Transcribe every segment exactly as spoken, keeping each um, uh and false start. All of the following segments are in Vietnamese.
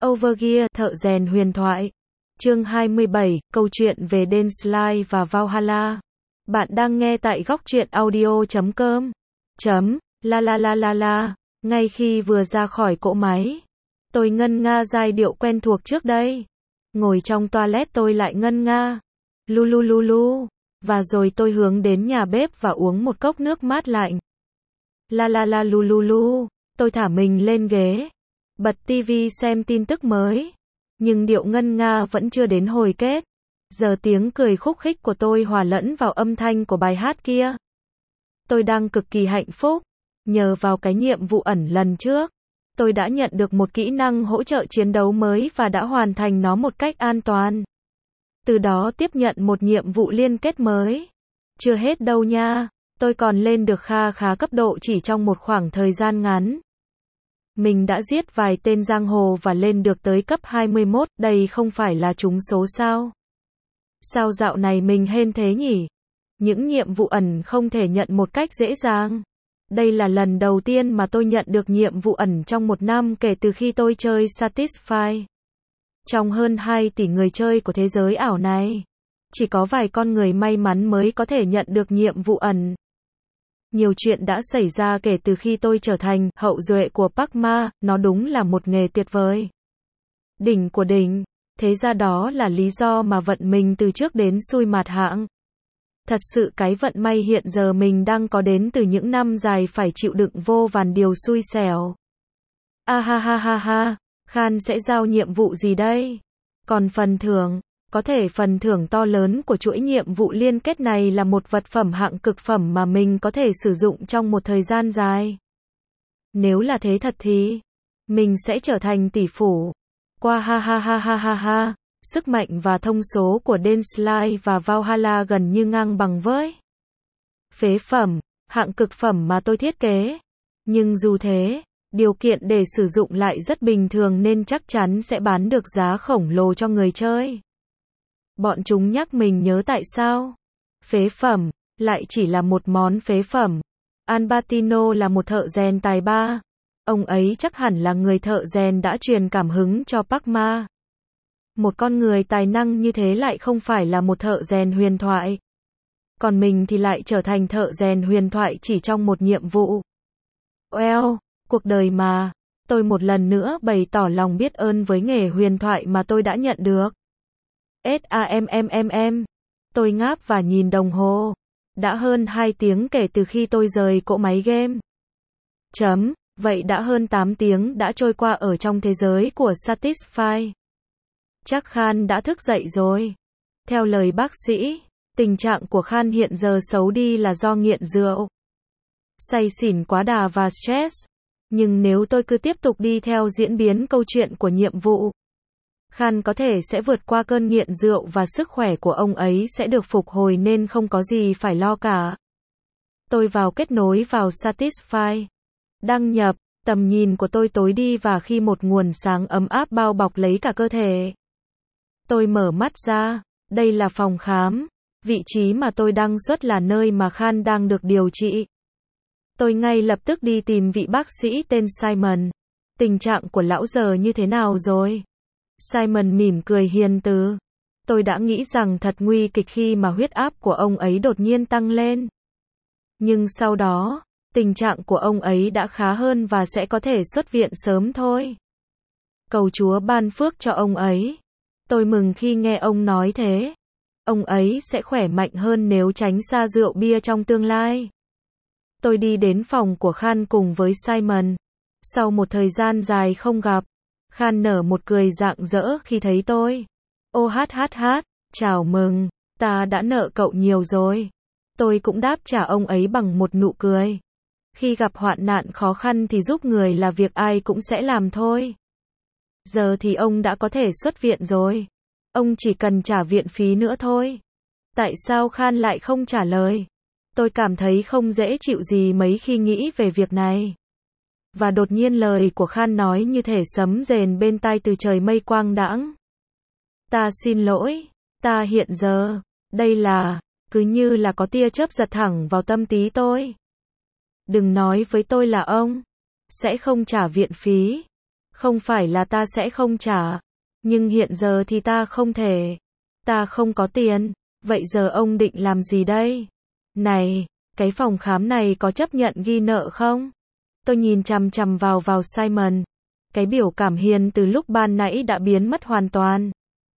Overgear, thợ rèn huyền thoại. Chương hai mươi bảy, câu chuyện về Denslai và Valhalla. Bạn đang nghe tại góc truyện audio chấm com. Chấm, la la la la la. Ngay khi vừa ra khỏi cỗ máy, tôi ngân nga giai điệu quen thuộc trước đây. Ngồi trong toilet tôi lại ngân nga. Lu lu lu lu. Và rồi tôi hướng đến nhà bếp và uống một cốc nước mát lạnh. La la la lu lu lu. Tôi thả mình lên ghế, bật tivi xem tin tức mới. Nhưng điệu ngân nga vẫn chưa đến hồi kết. Giờ tiếng cười khúc khích của tôi hòa lẫn vào âm thanh của bài hát kia. Tôi đang cực kỳ hạnh phúc. Nhờ vào cái nhiệm vụ ẩn lần trước, tôi đã nhận được một kỹ năng hỗ trợ chiến đấu mới và đã hoàn thành nó một cách an toàn. Từ đó tiếp nhận một nhiệm vụ liên kết mới. Chưa hết đâu nha. Tôi còn lên được kha khá cấp độ chỉ trong một khoảng thời gian ngắn. Mình đã giết vài tên giang hồ và lên được tới cấp hai mươi mốt, đây không phải là trúng số sao? Sao dạo này mình hên thế nhỉ? Những nhiệm vụ ẩn không thể nhận một cách dễ dàng. Đây là lần đầu tiên mà tôi nhận được nhiệm vụ ẩn trong một năm kể từ khi tôi chơi Satisfy. Trong hơn hai tỷ người chơi của thế giới ảo này, chỉ có vài con người may mắn mới có thể nhận được nhiệm vụ ẩn. Nhiều chuyện đã xảy ra kể từ khi tôi trở thành hậu duệ của Pac-Ma, nó đúng là một nghề tuyệt vời. Đỉnh của đỉnh, thế ra đó là lý do mà vận mình từ trước đến xui mạt hạng. Thật sự cái vận may hiện giờ mình đang có đến từ những năm dài phải chịu đựng vô vàn điều xui xẻo. A ha ha ha ha, Khan sẽ giao nhiệm vụ gì đây? Còn phần thưởng, có thể phần thưởng to lớn của chuỗi nhiệm vụ liên kết này là một vật phẩm hạng cực phẩm mà mình có thể sử dụng trong một thời gian dài. Nếu là thế thật thì, mình sẽ trở thành tỷ phú. Qua ha ha ha ha ha ha, sức mạnh và thông số của Denslai và Valhalla gần như ngang bằng với phế phẩm, hạng cực phẩm mà tôi thiết kế. Nhưng dù thế, điều kiện để sử dụng lại rất bình thường nên chắc chắn sẽ bán được giá khổng lồ cho người chơi. Bọn chúng nhắc mình nhớ tại sao phế phẩm lại chỉ là một món phế phẩm. Albertino là một thợ rèn tài ba. Ông ấy chắc hẳn là người thợ rèn đã truyền cảm hứng cho Pac-Ma. Một con người tài năng như thế lại không phải là một thợ rèn huyền thoại. Còn mình thì lại trở thành thợ rèn huyền thoại chỉ trong một nhiệm vụ. Well, cuộc đời mà. Tôi một lần nữa bày tỏ lòng biết ơn với nghề huyền thoại mà tôi đã nhận được. SAMMMM. Tôi ngáp và nhìn đồng hồ. Đã hơn hai tiếng kể từ khi tôi rời cỗ máy game. Chấm, vậy đã hơn tám tiếng đã trôi qua ở trong thế giới của Satisfy. Chắc Khan đã thức dậy rồi. Theo lời bác sĩ, tình trạng của Khan hiện giờ xấu đi là do nghiện rượu, say xỉn quá đà và stress. Nhưng nếu tôi cứ tiếp tục đi theo diễn biến câu chuyện của nhiệm vụ, Khan có thể sẽ vượt qua cơn nghiện rượu và sức khỏe của ông ấy sẽ được phục hồi nên không có gì phải lo cả. Tôi vào kết nối vào Satisfy. Đăng nhập, tầm nhìn của tôi tối đi và khi một nguồn sáng ấm áp bao bọc lấy cả cơ thể. Tôi mở mắt ra, đây là phòng khám. Vị trí mà tôi đang xuất là nơi mà Khan đang được điều trị. Tôi ngay lập tức đi tìm vị bác sĩ tên Simon. Tình trạng của lão giờ như thế nào rồi? Simon mỉm cười hiền từ. Tôi đã nghĩ rằng thật nguy kịch khi mà huyết áp của ông ấy đột nhiên tăng lên. Nhưng sau đó, tình trạng của ông ấy đã khá hơn và sẽ có thể xuất viện sớm thôi. Cầu Chúa ban phước cho ông ấy. Tôi mừng khi nghe ông nói thế. Ông ấy sẽ khỏe mạnh hơn nếu tránh xa rượu bia trong tương lai. Tôi đi đến phòng của Khan cùng với Simon. Sau một thời gian dài không gặp, Khan nở một cười rạng rỡ khi thấy tôi. Ô hát hát hát, chào mừng, ta đã nợ cậu nhiều rồi. Tôi cũng đáp trả ông ấy bằng một nụ cười. Khi gặp hoạn nạn khó khăn thì giúp người là việc ai cũng sẽ làm thôi. Giờ thì ông đã có thể xuất viện rồi. Ông chỉ cần trả viện phí nữa thôi. Tại sao Khan lại không trả lời? Tôi cảm thấy không dễ chịu gì mấy khi nghĩ về việc này. Và đột nhiên lời của Khan nói như thể sấm rền bên tai từ trời mây quang đãng. Ta xin lỗi, ta hiện giờ, đây là, cứ như là có tia chớp giật thẳng vào tâm trí tôi. Đừng nói với tôi là ông sẽ không trả viện phí. Không phải là ta sẽ không trả. Nhưng hiện giờ thì ta không thể. Ta không có tiền. Vậy giờ ông định làm gì đây? Này, cái phòng khám này có chấp nhận ghi nợ không? Tôi nhìn chằm chằm vào vào Simon. Cái biểu cảm hiền từ lúc ban nãy đã biến mất hoàn toàn.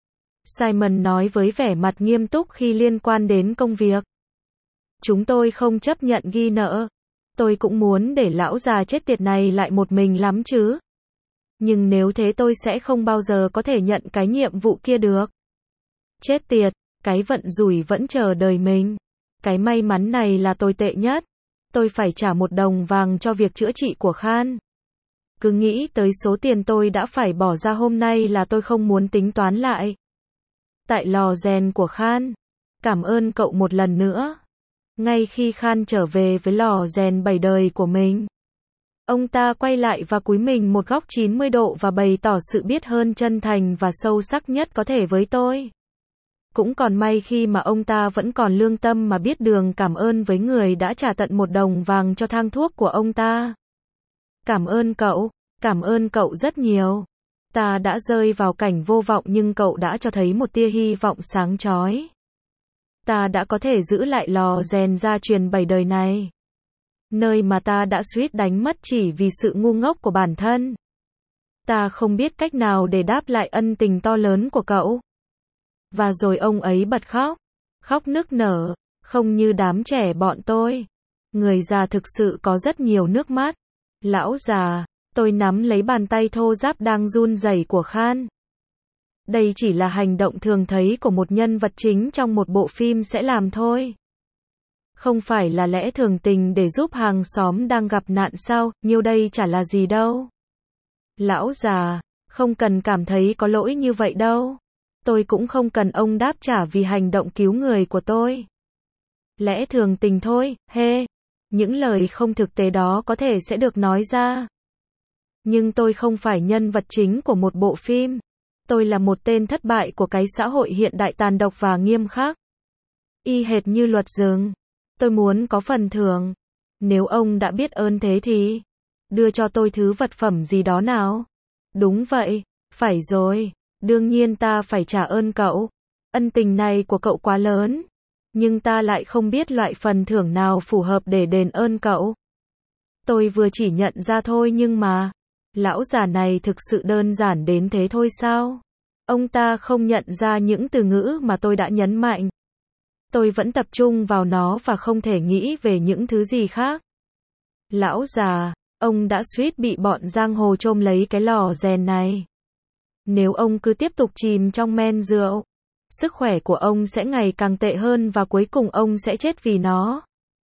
Simon nói với vẻ mặt nghiêm túc khi liên quan đến công việc. Chúng tôi không chấp nhận ghi nợ. Tôi cũng muốn để lão già chết tiệt này lại một mình lắm chứ. Nhưng nếu thế tôi sẽ không bao giờ có thể nhận cái nhiệm vụ kia được. Chết tiệt, cái vận rủi vẫn chờ đợi mình. Cái may mắn này là tồi tệ nhất. Tôi phải trả một đồng vàng cho việc chữa trị của Khan. Cứ nghĩ tới số tiền tôi đã phải bỏ ra hôm nay là tôi không muốn tính toán lại. Tại lò rèn của Khan. Cảm ơn cậu một lần nữa. Ngay khi Khan trở về với lò rèn bảy đời của mình, ông ta quay lại và cúi mình một góc chín mươi độ và bày tỏ sự biết ơn chân thành và sâu sắc nhất có thể với tôi. Cũng còn may khi mà ông ta vẫn còn lương tâm mà biết đường cảm ơn với người đã trả tận một đồng vàng cho thang thuốc của ông ta. Cảm ơn cậu, cảm ơn cậu rất nhiều. Ta đã rơi vào cảnh vô vọng nhưng cậu đã cho thấy một tia hy vọng sáng chói. Ta đã có thể giữ lại lò rèn gia truyền bảy đời này. Nơi mà ta đã suýt đánh mất chỉ vì sự ngu ngốc của bản thân. Ta không biết cách nào để đáp lại ân tình to lớn của cậu. Và rồi ông ấy bật khóc. Khóc nức nở, không như đám trẻ bọn tôi. Người già thực sự có rất nhiều nước mắt. Lão già, tôi nắm lấy bàn tay thô ráp đang run rẩy của Khan. Đây chỉ là hành động thường thấy của một nhân vật chính trong một bộ phim sẽ làm thôi. Không phải là lẽ thường tình để giúp hàng xóm đang gặp nạn sao, nhiêu đây chả là gì đâu. Lão già, không cần cảm thấy có lỗi như vậy đâu. Tôi cũng không cần ông đáp trả vì hành động cứu người của tôi. Lẽ thường tình thôi, hê. Những lời không thực tế đó có thể sẽ được nói ra. Nhưng tôi không phải nhân vật chính của một bộ phim. Tôi là một tên thất bại của cái xã hội hiện đại tàn độc và nghiêm khắc. Y hệt như luật rừng. Tôi muốn có phần thưởng. Nếu ông đã biết ơn thế thì đưa cho tôi thứ vật phẩm gì đó nào. Đúng vậy, phải rồi. Đương nhiên ta phải trả ơn cậu. Ân tình này của cậu quá lớn. Nhưng ta lại không biết loại phần thưởng nào phù hợp để đền ơn cậu. Tôi vừa chỉ nhận ra thôi nhưng mà, lão già này thực sự đơn giản đến thế thôi sao? Ông ta không nhận ra những từ ngữ mà tôi đã nhấn mạnh. Tôi vẫn tập trung vào nó và không thể nghĩ về những thứ gì khác. Lão già, ông đã suýt bị bọn giang hồ trôm lấy cái lò rèn này. Nếu ông cứ tiếp tục chìm trong men rượu, sức khỏe của ông sẽ ngày càng tệ hơn và cuối cùng ông sẽ chết vì nó.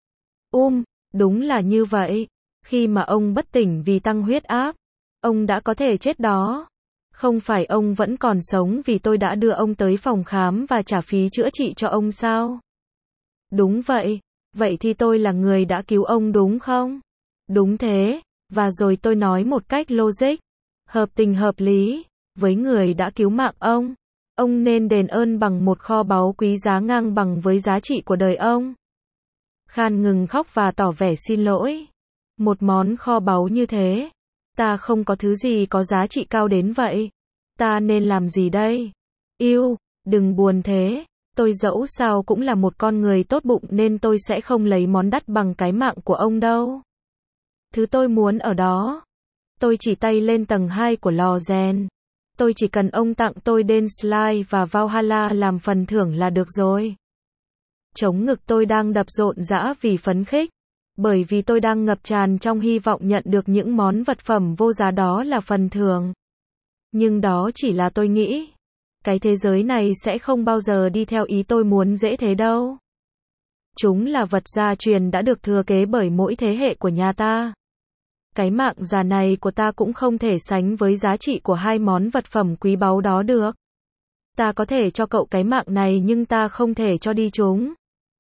Um, đúng là như vậy. Khi mà ông bất tỉnh vì tăng huyết áp, ông đã có thể chết đó. Không phải ông vẫn còn sống vì tôi đã đưa ông tới phòng khám và trả phí chữa trị cho ông sao? Đúng vậy. Vậy thì tôi là người đã cứu ông đúng không? Đúng thế. Và rồi tôi nói một cách logic, hợp tình hợp lý, với người đã cứu mạng ông. Ông nên đền ơn bằng một kho báu quý giá ngang bằng với giá trị của đời ông. Khan ngừng khóc và tỏ vẻ xin lỗi. Một món kho báu như thế. Ta không có thứ gì có giá trị cao đến vậy. Ta nên làm gì đây? Yêu, đừng buồn thế. Tôi dẫu sao cũng là một con người tốt bụng nên tôi sẽ không lấy món đắt bằng cái mạng của ông đâu. Thứ tôi muốn ở đó. Tôi chỉ tay lên tầng hai của lò rèn. Tôi chỉ cần ông tặng tôi Denslai và Valhalla làm phần thưởng là được rồi. Trống ngực tôi đang đập rộn rã vì phấn khích. Bởi vì tôi đang ngập tràn trong hy vọng nhận được những món vật phẩm vô giá đó là phần thưởng. Nhưng đó chỉ là tôi nghĩ. Cái thế giới này sẽ không bao giờ đi theo ý tôi muốn dễ thế đâu. Chúng là vật gia truyền đã được thừa kế bởi mỗi thế hệ của nhà ta. Cái mạng già này của ta cũng không thể sánh với giá trị của hai món vật phẩm quý báu đó được. Ta có thể cho cậu cái mạng này nhưng ta không thể cho đi chúng.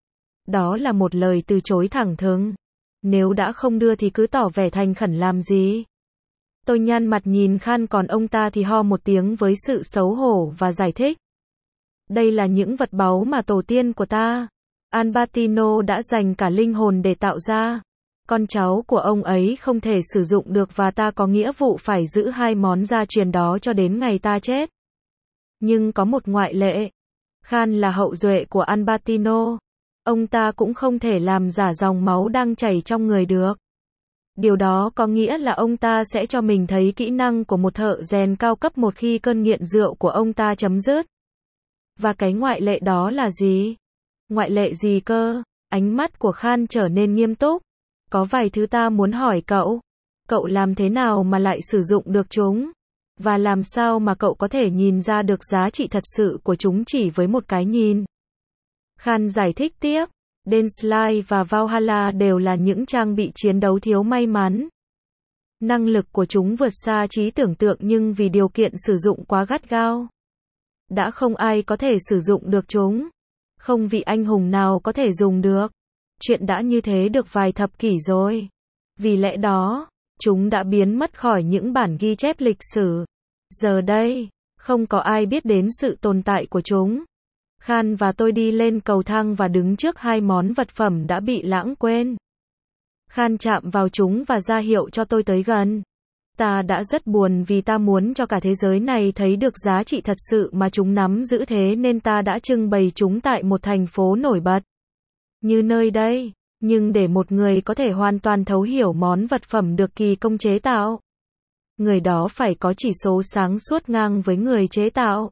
Đó là một lời từ chối thẳng thừng. Nếu đã không đưa thì cứ tỏ vẻ thành khẩn làm gì. Tôi nhăn mặt nhìn Khan còn ông ta thì ho một tiếng với sự xấu hổ và giải thích. Đây là những vật báu mà tổ tiên của ta, Albertino đã dành cả linh hồn để tạo ra. Con cháu của ông ấy không thể sử dụng được và ta có nghĩa vụ phải giữ hai món gia truyền đó cho đến ngày ta chết. Nhưng có một ngoại lệ. Khan là hậu duệ của Albertino. Ông ta cũng không thể làm giả dòng máu đang chảy trong người được. Điều đó có nghĩa là ông ta sẽ cho mình thấy kỹ năng của một thợ rèn cao cấp một khi cơn nghiện rượu của ông ta chấm dứt. Và cái ngoại lệ đó là gì? Ngoại lệ gì cơ? Ánh mắt của Khan trở nên nghiêm túc. Có vài thứ ta muốn hỏi cậu. Cậu làm thế nào mà lại sử dụng được chúng? Và làm sao mà cậu có thể nhìn ra được giá trị thật sự của chúng chỉ với một cái nhìn? Khan giải thích tiếp. Denslight và Valhalla đều là những trang bị chiến đấu thiếu may mắn. Năng lực của chúng vượt xa trí tưởng tượng nhưng vì điều kiện sử dụng quá gắt gao. Đã không ai có thể sử dụng được chúng. Không vị anh hùng nào có thể dùng được. Chuyện đã như thế được vài thập kỷ rồi. Vì lẽ đó, chúng đã biến mất khỏi những bản ghi chép lịch sử. Giờ đây, không có ai biết đến sự tồn tại của chúng. Khan và tôi đi lên cầu thang và đứng trước hai món vật phẩm đã bị lãng quên. Khan chạm vào chúng và ra hiệu cho tôi tới gần. Ta đã rất buồn vì ta muốn cho cả thế giới này thấy được giá trị thật sự mà chúng nắm giữ, thế nên ta đã trưng bày chúng tại một thành phố nổi bật. Như nơi đây. Nhưng để một người có thể hoàn toàn thấu hiểu món vật phẩm được kỳ công chế tạo, người đó phải có chỉ số sáng suốt ngang với người chế tạo.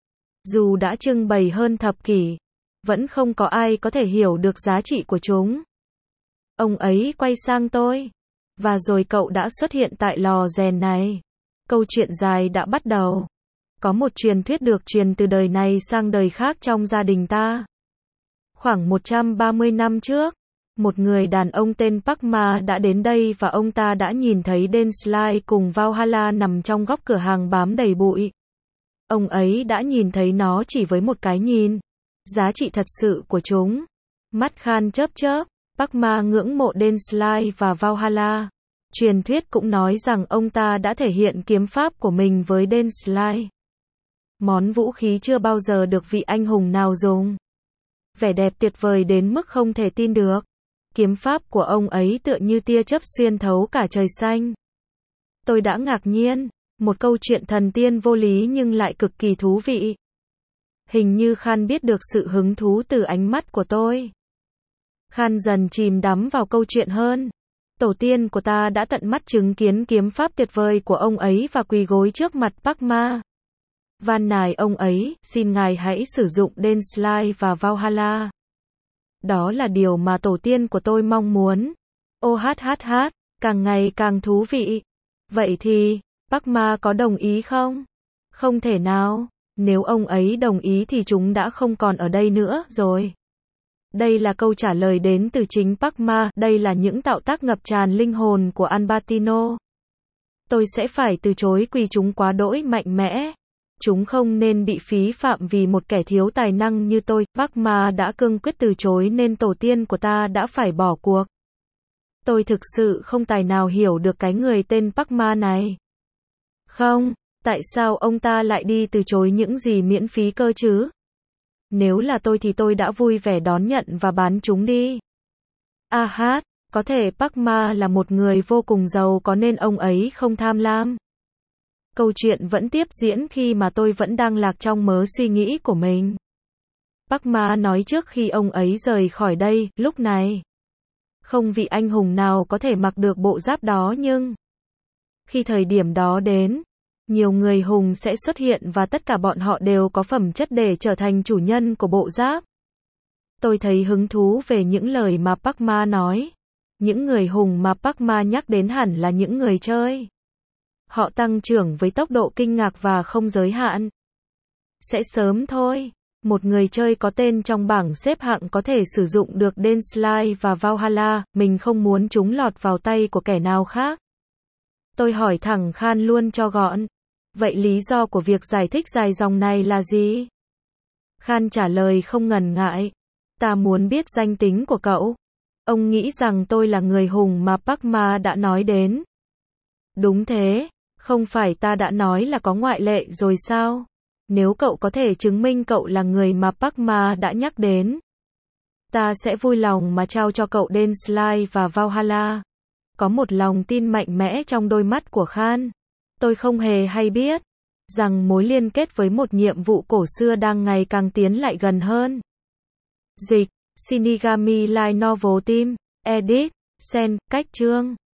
Dù đã trưng bày hơn thập kỷ, vẫn không có ai có thể hiểu được giá trị của chúng. Ông ấy quay sang tôi. Và rồi cậu đã xuất hiện tại lò rèn này. Câu chuyện dài đã bắt đầu. Có một truyền thuyết được truyền từ đời này sang đời khác trong gia đình ta. Khoảng một trăm ba mươi năm trước, một người đàn ông tên Pakma đã đến đây và ông ta đã nhìn thấy Denslight cùng Valhalla nằm trong góc cửa hàng bám đầy bụi. Ông ấy đã nhìn thấy nó chỉ với một cái nhìn. Giá trị thật sự của chúng. Mắt Khan chớp chớp. Pakma ngưỡng mộ Denslight và Valhalla. Truyền thuyết cũng nói rằng ông ta đã thể hiện kiếm pháp của mình với Denslight. Món vũ khí chưa bao giờ được vị anh hùng nào dùng. Vẻ đẹp tuyệt vời đến mức không thể tin được. Kiếm pháp của ông ấy tựa như tia chớp xuyên thấu cả trời xanh. Tôi đã ngạc nhiên. Một câu chuyện thần tiên vô lý nhưng lại cực kỳ thú vị. Hình như Khan biết được sự hứng thú từ ánh mắt của tôi. Khan dần chìm đắm vào câu chuyện hơn. Tổ tiên của ta đã tận mắt chứng kiến kiếm pháp tuyệt vời của ông ấy và quỳ gối trước mặt Pakma. Van nài ông ấy, xin ngài hãy sử dụng Denslight và Valhalla. Đó là điều mà tổ tiên của tôi mong muốn. Ô hát hát hát, càng ngày càng thú vị. Vậy thì, Pakma có đồng ý không? Không thể nào. Nếu ông ấy đồng ý thì chúng đã không còn ở đây nữa rồi. Đây là câu trả lời đến từ chính Pakma, đây là những tạo tác ngập tràn linh hồn của Albertino. Tôi sẽ phải từ chối vì chúng quá đỗi mạnh mẽ. Chúng không nên bị phí phạm vì một kẻ thiếu tài năng như tôi. Pakma đã cương quyết từ chối nên tổ tiên của ta đã phải bỏ cuộc. Tôi thực sự không tài nào hiểu được cái người tên Pakma này. Không, tại sao ông ta lại đi từ chối những gì miễn phí cơ chứ? Nếu là tôi thì tôi đã vui vẻ đón nhận và bán chúng đi. A hát, có thể Pakma là một người vô cùng giàu có nên ông ấy không tham lam. Câu chuyện vẫn tiếp diễn khi mà tôi vẫn đang lạc trong mớ suy nghĩ của mình. Pakma nói trước khi ông ấy rời khỏi đây, lúc này. Không vị anh hùng nào có thể mặc được bộ giáp đó nhưng khi thời điểm đó đến, nhiều người hùng sẽ xuất hiện và tất cả bọn họ đều có phẩm chất để trở thành chủ nhân của bộ giáp. Tôi thấy hứng thú về những lời mà Pakma nói. Những người hùng mà Pakma nhắc đến hẳn là những người chơi. Họ tăng trưởng với tốc độ kinh ngạc và không giới hạn. Sẽ sớm thôi. Một người chơi có tên trong bảng xếp hạng có thể sử dụng được Denslight và Valhalla, mình không muốn chúng lọt vào tay của kẻ nào khác. Tôi hỏi thẳng Khan luôn cho gọn. Vậy lý do của việc giải thích dài dòng này là gì? Khan trả lời không ngần ngại. Ta muốn biết danh tính của cậu. Ông nghĩ rằng tôi là người hùng mà Pakma đã nói đến. Đúng thế, không phải ta đã nói là có ngoại lệ rồi sao? Nếu cậu có thể chứng minh cậu là người mà Pakma đã nhắc đến. Ta sẽ vui lòng mà trao cho cậu Densleigh và Valhalla. Có một lòng tin mạnh mẽ trong đôi mắt của Khan. Tôi không hề hay biết rằng mối liên kết với một nhiệm vụ cổ xưa đang ngày càng tiến lại gần hơn. Dịch: Shinigami Light Novel Team, Edit: Sen, cách chương